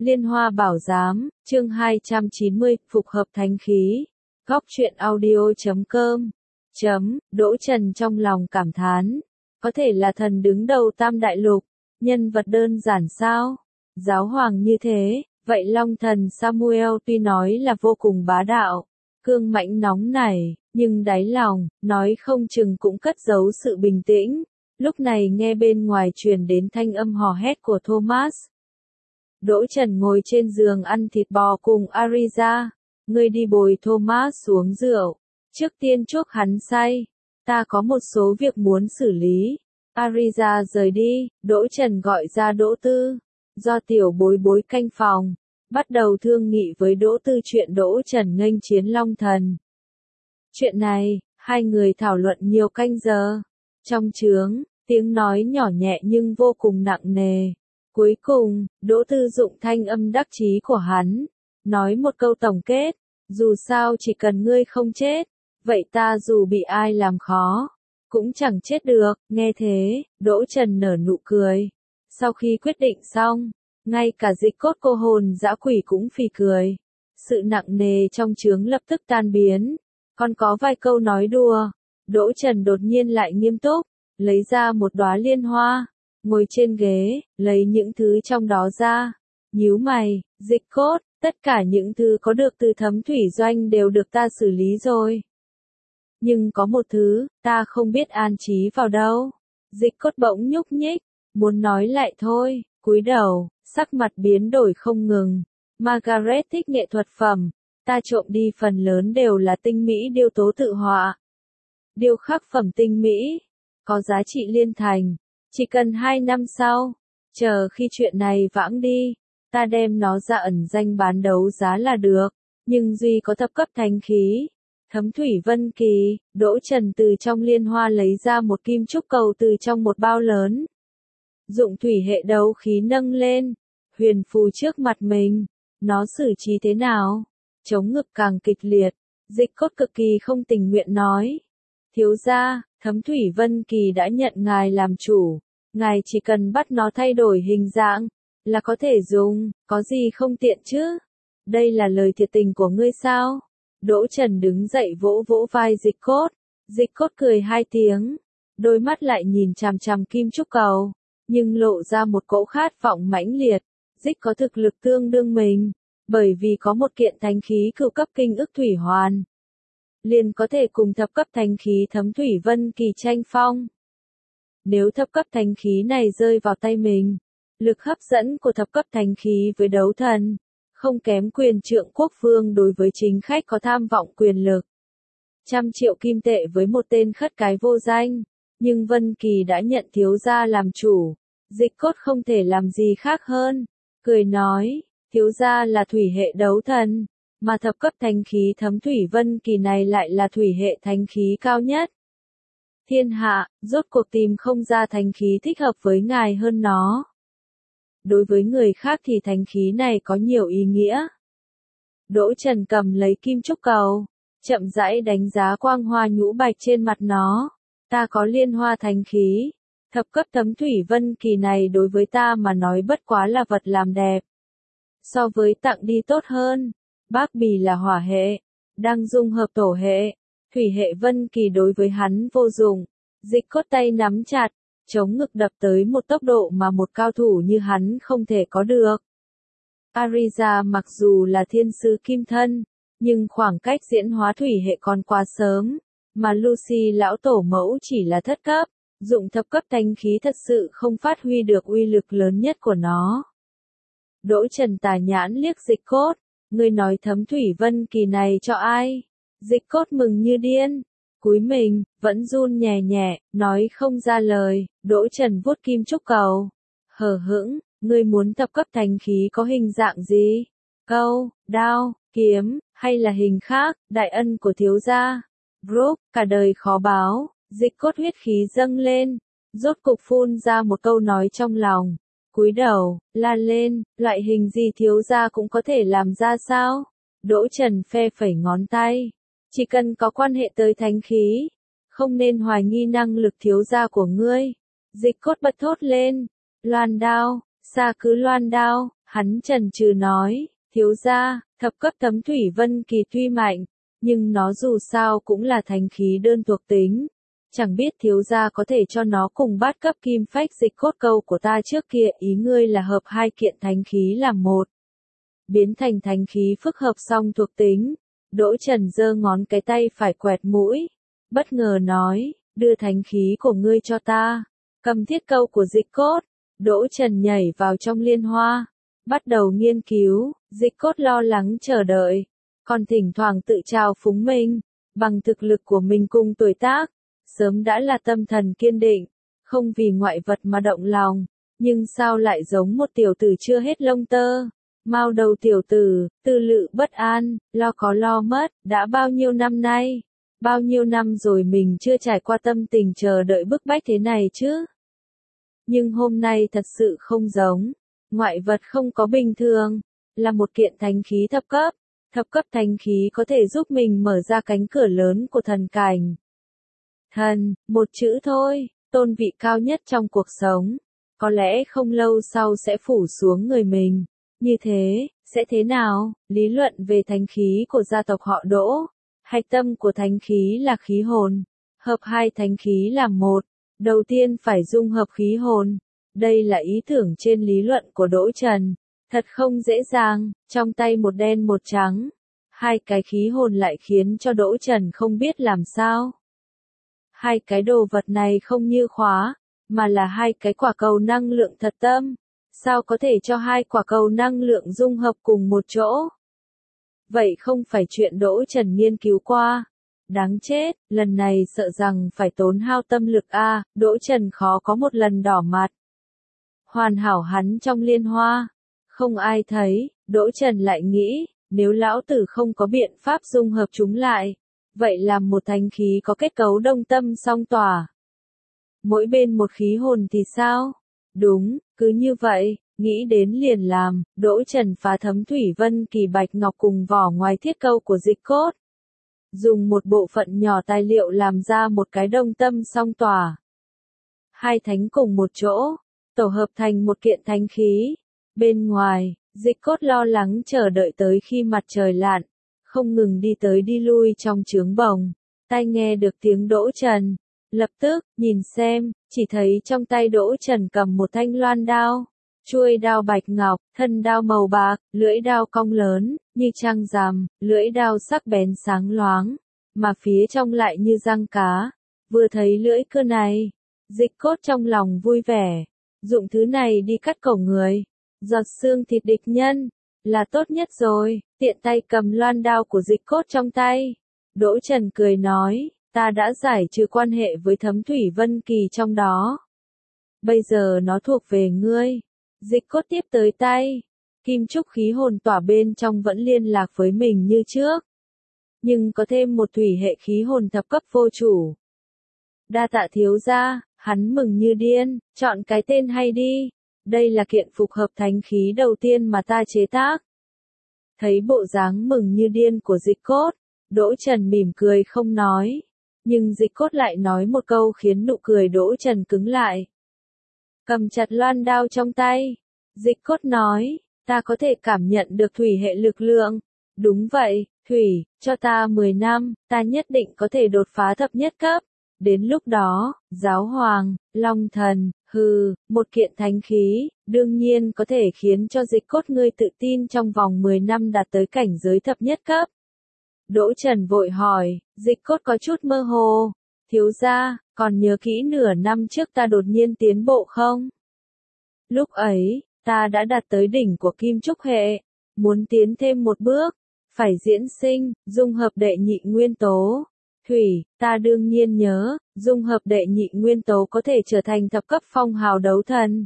Liên Hoa Bảo Giám, chương 290, Phục hợp thánh khí. Góc truyện audio.com. Đỗ Trần trong lòng cảm thán. Có thể là thần đứng đầu Tam Đại Lục. Nhân vật đơn giản sao? Giáo hoàng như thế, vậy Long thần Samuel tuy nói là vô cùng bá đạo, cương mãnh nóng nảy, nhưng đáy lòng, nói không chừng cũng cất giấu sự bình tĩnh. Lúc này nghe bên ngoài truyền đến thanh âm hò hét của Thomas. Đỗ Trần ngồi trên giường ăn thịt bò cùng Ariza. Ngươi đi bồi Thomas xuống rượu. Trước tiên chuốc hắn say. Ta có một số việc muốn xử lý. Ariza rời đi, Đỗ Trần gọi ra Đỗ Tư. Do tiểu bối bối canh phòng. Bắt đầu thương nghị với Đỗ Tư chuyện Đỗ Trần nghênh chiến Long Thần. Chuyện này, hai người thảo luận nhiều canh giờ. Trong trướng, tiếng nói nhỏ nhẹ nhưng vô cùng nặng nề. Cuối cùng, Đỗ Tư dụng thanh âm đắc chí của hắn, nói một câu tổng kết, dù sao chỉ cần ngươi không chết, vậy ta dù bị ai làm khó, cũng chẳng chết được. Nghe thế, Đỗ Trần nở nụ cười. Sau khi quyết định xong, ngay cả Dịch Cốt cô hồn dã quỷ cũng phì cười. Sự nặng nề trong trướng lập tức tan biến. Còn có vài câu nói đùa, Đỗ Trần đột nhiên lại nghiêm túc, lấy ra một đóa liên hoa. Ngồi trên ghế, lấy những thứ trong đó ra. Nhíu mày, Dịch Cốt, tất cả những thứ có được từ Thấm Thủy Doanh đều được ta xử lý rồi. Nhưng có một thứ, ta không biết an trí vào đâu. Dịch Cốt bỗng nhúc nhích, muốn nói lại thôi, cúi đầu, sắc mặt biến đổi không ngừng. Margaret thích nghệ thuật phẩm, ta trộm đi phần lớn đều là tinh mỹ điêu tố tự họa. Điêu khắc phẩm tinh mỹ, có giá trị liên thành. Chỉ cần 2 năm sau, chờ khi chuyện này vãng đi, ta đem nó ra ẩn danh bán đấu giá là được. Nhưng duy có thập cấp thánh khí, Thấm Thủy Vân Kỳ. Đỗ Trần từ trong liên hoa lấy ra một kim trúc cầu từ trong một bao lớn. Dụng thủy hệ đấu khí nâng lên, huyền phù trước mặt mình. Nó xử trí thế nào? Chống ngực càng kịch liệt, Dịch Cốt cực kỳ không tình nguyện nói. Thiếu gia, Thấm Thủy Vân Kỳ đã nhận ngài làm chủ, ngài chỉ cần bắt nó thay đổi hình dạng, là có thể dùng, có gì không tiện chứ? Đây là lời thiệt tình của ngươi sao? Đỗ Trần đứng dậy vỗ vỗ vai Dịch Cốt. Dịch Cốt cười 2 tiếng, đôi mắt lại nhìn chằm chằm kim trúc cầu, nhưng lộ ra một cỗ khát vọng mãnh liệt. Dịch có thực lực tương đương mình, bởi vì có một kiện thánh khí cửu cấp kinh ức thủy hoàn, liền có thể cùng thập cấp thánh khí Thấm Thủy Vân Kỳ tranh phong. Nếu thập cấp thánh khí này rơi vào tay mình, lực hấp dẫn của thập cấp thánh khí với đấu thần, không kém quyền trượng quốc vương đối với chính khách có tham vọng quyền lực. 100 triệu kim tệ với một tên khất cái vô danh, nhưng Vân Kỳ đã nhận thiếu gia làm chủ. Dịch Cốt không thể làm gì khác hơn, cười nói, thiếu gia là thủy hệ đấu thần, mà thập cấp thánh khí Thấm Thủy Vân Kỳ này lại là thủy hệ thánh khí cao nhất. Thiên hạ, rốt cuộc tìm không ra thánh khí thích hợp với ngài hơn nó. Đối với người khác thì thánh khí này có nhiều ý nghĩa. Đỗ Trần cầm lấy kim trúc cầu, chậm rãi đánh giá quang hoa nhũ bạch trên mặt nó. Ta có liên hoa thánh khí, thập cấp Thấm Thủy Vân Kỳ này đối với ta mà nói bất quá là vật làm đẹp. So với tặng đi tốt hơn. Bác Bì là hỏa hệ, đang dung hợp tổ hệ, thủy hệ Vân Kỳ đối với hắn vô dụng. Dịch Cốt tay nắm chặt, chống ngực đập tới một tốc độ mà một cao thủ như hắn không thể có được. Ariza mặc dù là thiên sứ kim thân, nhưng khoảng cách diễn hóa thủy hệ còn quá sớm, mà Lucy lão tổ mẫu chỉ là thất cấp, dụng thập cấp thánh khí thật sự không phát huy được uy lực lớn nhất của nó. Đỗ Trần tà nhãn liếc Dịch Cốt. Ngươi nói Thấm Thủy Vân Kỳ này cho ai? Dịch Cốt mừng như điên, cúi mình, vẫn run nhẹ nhẹ, nói không ra lời. Đỗ Trần vuốt kim trúc cầu, hờ hững, ngươi muốn thập cấp thánh khí có hình dạng gì? Câu, đao, kiếm, hay là hình khác? Đại ân của thiếu gia, Brooke, cả đời khó báo. Dịch Cốt huyết khí dâng lên, rốt cục phun ra một câu nói trong lòng. Cúi đầu, la lên, loại hình gì thiếu gia cũng có thể làm ra sao? Đỗ Trần phe phẩy ngón tay. Chỉ cần có quan hệ tới thánh khí, không nên hoài nghi năng lực thiếu gia của ngươi. Dịch Cốt bật thốt lên. Loan đao, xa cứ loan đao, Hắn chần chừ nói, thiếu gia, thập cấp thấm thủy vân kỳ tuy mạnh, nhưng nó dù sao cũng là thánh khí đơn thuộc tính. Chẳng biết thiếu gia có thể cho nó cùng bát cấp kim phách dịch cốt câu của ta trước kia, ý ngươi là hợp hai kiện thánh khí làm một, biến thành thánh khí phức hợp song thuộc tính. Đỗ Trần giơ ngón cái tay phải quẹt mũi, bất ngờ nói, đưa thánh khí của ngươi cho ta, cầm thiết câu của dịch cốt. Đỗ Trần nhảy vào trong liên hoa, bắt đầu nghiên cứu. Dịch cốt lo lắng chờ đợi, còn thỉnh thoảng tự trào phúng mình, bằng thực lực của mình cùng tuổi tác, sớm đã là tâm thần kiên định, không vì ngoại vật mà động lòng, nhưng sao lại giống một tiểu tử chưa hết lông tơ. Mao đầu tiểu tử, tư lự bất an, lo có lo mất, đã bao nhiêu năm nay, bao nhiêu năm rồi mình chưa trải qua tâm tình chờ đợi bức bách thế này chứ. Nhưng hôm nay thật sự không giống, ngoại vật không có bình thường, là một kiện thánh khí thập cấp thánh khí có thể giúp mình mở ra cánh cửa lớn của thần cảnh. Thần, một chữ thôi, tôn vị cao nhất trong cuộc sống, có lẽ không lâu sau sẽ phủ xuống người mình. Như thế, sẽ thế nào? Lý luận về thánh khí của gia tộc họ Đỗ. Hạch tâm của thánh khí là khí hồn. Hợp hai thánh khí làm một. Đầu tiên phải dung hợp khí hồn. Đây là ý tưởng trên lý luận của Đỗ Trần. Thật không dễ dàng, trong tay một đen một trắng. Hai cái khí hồn lại khiến cho Đỗ Trần không biết làm sao. Hai cái đồ vật này không như khóa, mà là hai cái quả cầu năng lượng thật tâm. Sao có thể cho hai quả cầu năng lượng dung hợp cùng một chỗ? Vậy không phải chuyện Đỗ Trần nghiên cứu qua. Đáng chết, lần này sợ rằng phải tốn hao tâm lực a. Đỗ Trần khó có một lần đỏ mặt. Hoàn hảo hắn trong liên hoa. Không ai thấy, Đỗ Trần lại nghĩ, nếu lão tử không có biện pháp dung hợp chúng lại, vậy làm một thánh khí có kết cấu đông tâm song tỏa. Mỗi bên một khí hồn thì sao? Đúng, cứ như vậy, nghĩ đến liền làm. Đỗ Trần phá thấm thủy vân kỳ bạch ngọc cùng vỏ ngoài thiết câu của dịch cốt. Dùng một bộ phận nhỏ tài liệu làm ra một cái đông tâm song tỏa. Hai thánh cùng một chỗ, tổ hợp thành một kiện thánh khí. Bên ngoài, dịch cốt lo lắng chờ đợi tới khi mặt trời lặn, không ngừng đi tới đi lui trong trướng bồng. Tai nghe được tiếng Đỗ Trần, lập tức, nhìn xem, chỉ thấy trong tay Đỗ Trần cầm một thanh loan đao. Chuôi đao bạch ngọc, thân đao màu bạc, lưỡi đao cong lớn, như trăng rằm, lưỡi đao sắc bén sáng loáng, mà phía trong lại như răng cá. Vừa thấy lưỡi cưa này, dịch cốt trong lòng vui vẻ, dụng thứ này đi cắt cổ người, giọt xương thịt địch nhân, là tốt nhất rồi. Tiện tay cầm loan đao của dịch cốt trong tay, Đỗ Trần cười nói, ta đã giải trừ quan hệ với thấm thủy vân kỳ trong đó. Bây giờ nó thuộc về ngươi. Dịch cốt tiếp tới tay, kim trúc khí hồn tỏa bên trong vẫn liên lạc với mình như trước. Nhưng có thêm một thủy hệ khí hồn thập cấp vô chủ. Đa tạ thiếu gia, hắn mừng như điên, chọn cái tên hay đi. Đây là kiện phục hợp thánh khí đầu tiên mà ta chế tác. Thấy bộ dáng mừng như điên của dịch cốt, Đỗ Trần mỉm cười không nói. Nhưng dịch cốt lại nói một câu khiến nụ cười Đỗ Trần cứng lại. Cầm chặt loan đao trong tay, dịch cốt nói, ta có thể cảm nhận được thủy hệ lực lượng. Đúng vậy, thủy, cho ta 10 năm, ta nhất định có thể đột phá thập nhất cấp. Đến lúc đó, giáo hoàng, long thần, một kiện thánh khí, đương nhiên có thể khiến cho dịch cốt ngươi tự tin trong vòng 10 năm đạt tới cảnh giới thập nhất cấp. Đỗ Trần vội hỏi, dịch cốt có chút mơ hồ. Thiếu gia, còn nhớ kỹ nửa năm trước ta đột nhiên tiến bộ không? Lúc ấy, ta đã đạt tới đỉnh của kim trúc hệ. Muốn tiến thêm một bước, phải diễn sinh, dung hợp đệ nhị nguyên tố. Thủy, ta đương nhiên nhớ, dung hợp đệ nhị nguyên tố có thể trở thành thập cấp phong hào đấu thần.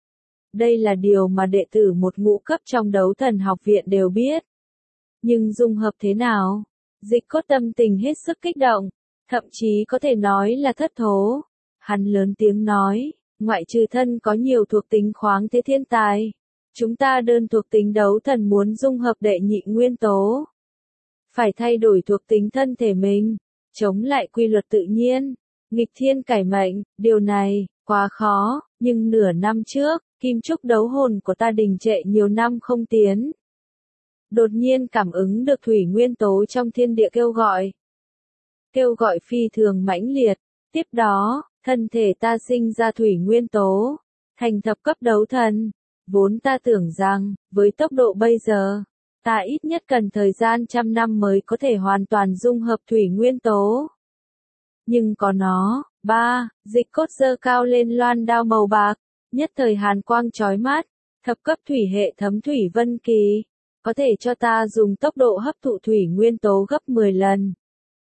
Đây là điều mà đệ tử một ngũ cấp trong đấu thần học viện đều biết. Nhưng dung hợp thế nào? Dịch cốt tâm tình hết sức kích động, thậm chí có thể nói là thất thố. Hắn lớn tiếng nói, ngoại trừ thân có nhiều thuộc tính khoáng thế thiên tài, chúng ta đơn thuộc tính đấu thần muốn dung hợp đệ nhị nguyên tố. Phải thay đổi thuộc tính thân thể mình, chống lại quy luật tự nhiên, nghịch thiên cải mệnh, điều này, quá khó, nhưng nửa năm trước, kim trúc đấu hồn của ta đình trệ nhiều năm không tiến. Đột nhiên cảm ứng được thủy nguyên tố trong thiên địa kêu gọi. Kêu gọi phi thường mãnh liệt, tiếp đó, thân thể ta sinh ra thủy nguyên tố, thành thập cấp đấu thần. Vốn ta tưởng rằng, với tốc độ bây giờ, ta ít nhất cần thời gian 100 năm mới có thể hoàn toàn dung hợp thủy nguyên tố. Nhưng có nó, Dịch Cốt giơ cao lên loan đao màu bạc, nhất thời hàn quang chói mắt, thập cấp thủy hệ thấm thủy vân kỳ, có thể cho ta dùng tốc độ hấp thụ thủy nguyên tố gấp 10 lần.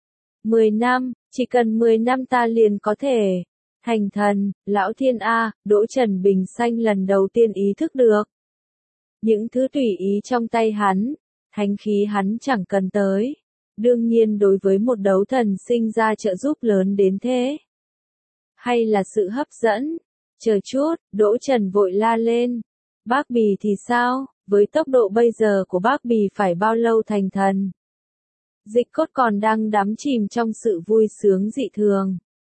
10 năm, chỉ cần 10 năm ta liền có thể thành thần. Lão thiên A, Đỗ Trần Bình Xanh lần đầu tiên ý thức được. Những thứ tùy ý trong tay hắn, thánh khí hắn chẳng cần tới. Đương nhiên đối với một đấu thần sinh ra trợ giúp lớn đến thế. Hay là sự hấp dẫn? Chờ chút, Đỗ Trần vội la lên. Bác Bì thì sao? Với tốc độ bây giờ của bác Bì phải bao lâu thành thần? Dịch Cốt còn đang đắm chìm trong sự vui sướng dị thường.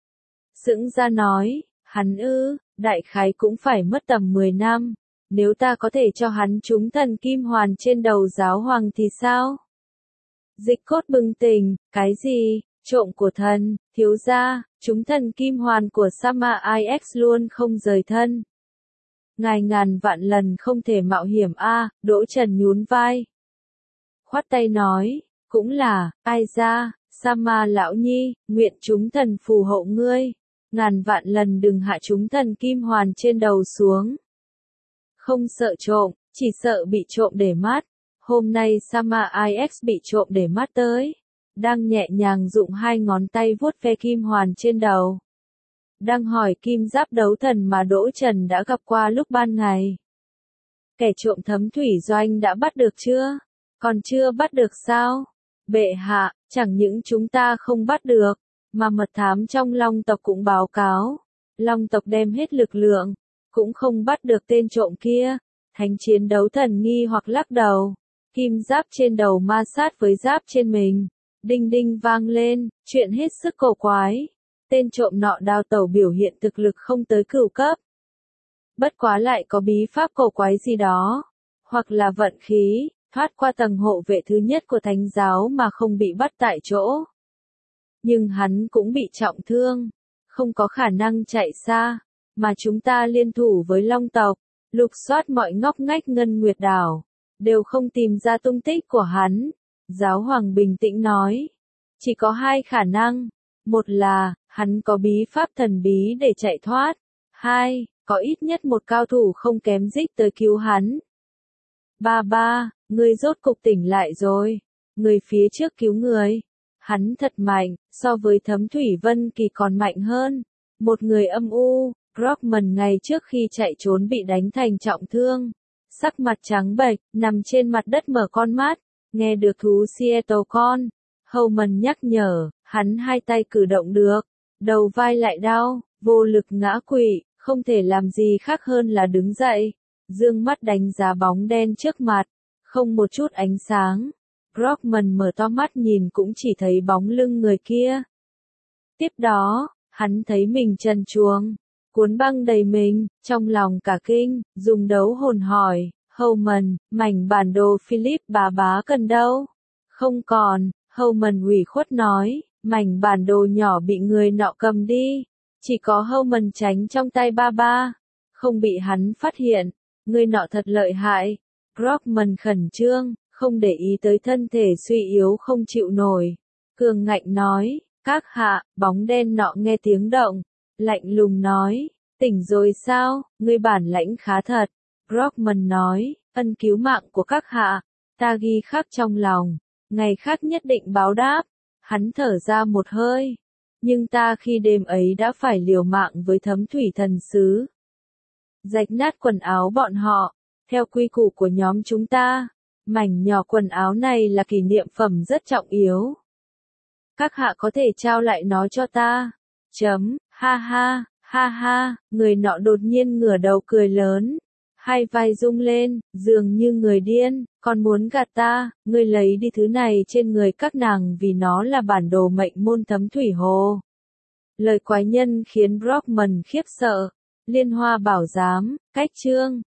Sững ra nói, hắn đại khái cũng phải mất tầm 10 năm. Nếu ta có thể cho hắn trúng thần kim hoàn trên đầu giáo hoàng thì sao? Dịch Cốt bừng tỉnh, cái gì? Trộm của thần, thiếu gia, trúng thần kim hoàn của Sama IX luôn không rời thân. Ngài ngàn vạn lần không thể mạo hiểm Đỗ Trần nhún vai. Khoát tay nói, cũng là, ai ra, Sama lão nhi, nguyện chúng thần phù hộ ngươi. Ngàn vạn lần đừng hạ chúng thần kim hoàn trên đầu xuống. Không sợ trộm, chỉ sợ bị trộm để mắt. Hôm nay Sama IX bị trộm để mắt tới. Đang nhẹ nhàng dụng 2 ngón tay vuốt ve kim hoàn trên đầu. Đang hỏi kim giáp đấu thần mà Đỗ Trần đã gặp qua lúc ban ngày. Kẻ trộm thấm thủy doanh đã bắt được chưa? Còn chưa bắt được sao? Bệ hạ, chẳng những chúng ta không bắt được, mà mật thám trong Long tộc cũng báo cáo. Long tộc đem hết lực lượng, cũng không bắt được tên trộm kia. Thánh chiến đấu thần nghi hoặc lắc đầu. Kim giáp trên đầu ma sát với giáp trên mình. Đinh đinh vang lên, chuyện hết sức cổ quái. Tên trộm nọ đào tẩu biểu hiện thực lực không tới cửu cấp. Bất quá lại có bí pháp cổ quái gì đó. Hoặc là vận khí, thoát qua tầng hộ vệ thứ nhất của thánh giáo mà không bị bắt tại chỗ. Nhưng hắn cũng bị trọng thương, không có khả năng chạy xa, mà chúng ta liên thủ với Long tộc, lục soát mọi ngóc ngách Ngân Nguyệt đảo, đều không tìm ra tung tích của hắn. Giáo hoàng bình tĩnh nói, chỉ có 2 khả năng, một là, hắn có bí pháp thần bí để chạy thoát, 2, có ít nhất một cao thủ không kém Dích tới cứu hắn. Ngươi rốt cục tỉnh lại rồi, người phía trước cứu người. Hắn thật mạnh, so với Thấm Thủy Vân Kỳ còn mạnh hơn. Một người âm u, Brockman ngày trước khi chạy trốn bị đánh thành trọng thương. Sắc mặt trắng bệch, nằm trên mặt đất mở con mắt, nghe được thú Seattle con. Howman nhắc nhở, hắn 2 tay cử động được, đầu vai lại đau, vô lực ngã quỵ, không thể làm gì khác hơn là đứng dậy. Dương mắt đánh giá bóng đen trước mặt, không một chút ánh sáng. Brockman mở to mắt nhìn cũng chỉ thấy bóng lưng người kia. Tiếp đó, hắn thấy mình trần truồng, cuốn băng đầy mình, trong lòng cả kinh, dùng đấu hồn hỏi, Howman, mảnh bản đồ Philip bà bá cần đâu? Không còn, Howman ủy khuất nói, mảnh bản đồ nhỏ bị người nọ cầm đi, chỉ có Howman tránh trong tay ba, không bị hắn phát hiện, người nọ thật lợi hại. Brockman khẩn trương, không để ý tới thân thể suy yếu không chịu nổi. Cường ngạnh nói, các hạ, bóng đen nọ nghe tiếng động, lạnh lùng nói, tỉnh rồi sao, ngươi bản lãnh khá thật. Brockman nói, ân cứu mạng của các hạ, ta ghi khắc trong lòng, ngày khác nhất định báo đáp. Hắn thở ra một hơi, nhưng ta khi đêm ấy đã phải liều mạng với Thấm Thủy thần sứ. Rạch nát quần áo bọn họ, theo quy củ của nhóm chúng ta. Mảnh nhỏ quần áo này là kỷ niệm phẩm rất trọng yếu. Các hạ có thể trao lại nó cho ta. Ha ha, người nọ đột nhiên ngửa đầu cười lớn. 2 vai rung lên, dường như người điên, còn muốn gạt ta, ngươi lấy đi thứ này trên người các nàng vì nó là bản đồ mệnh môn Thấm Thủy Hồ. Lời quái nhân khiến Brockman khiếp sợ, Liên Hoa Bảo Giám, cách chương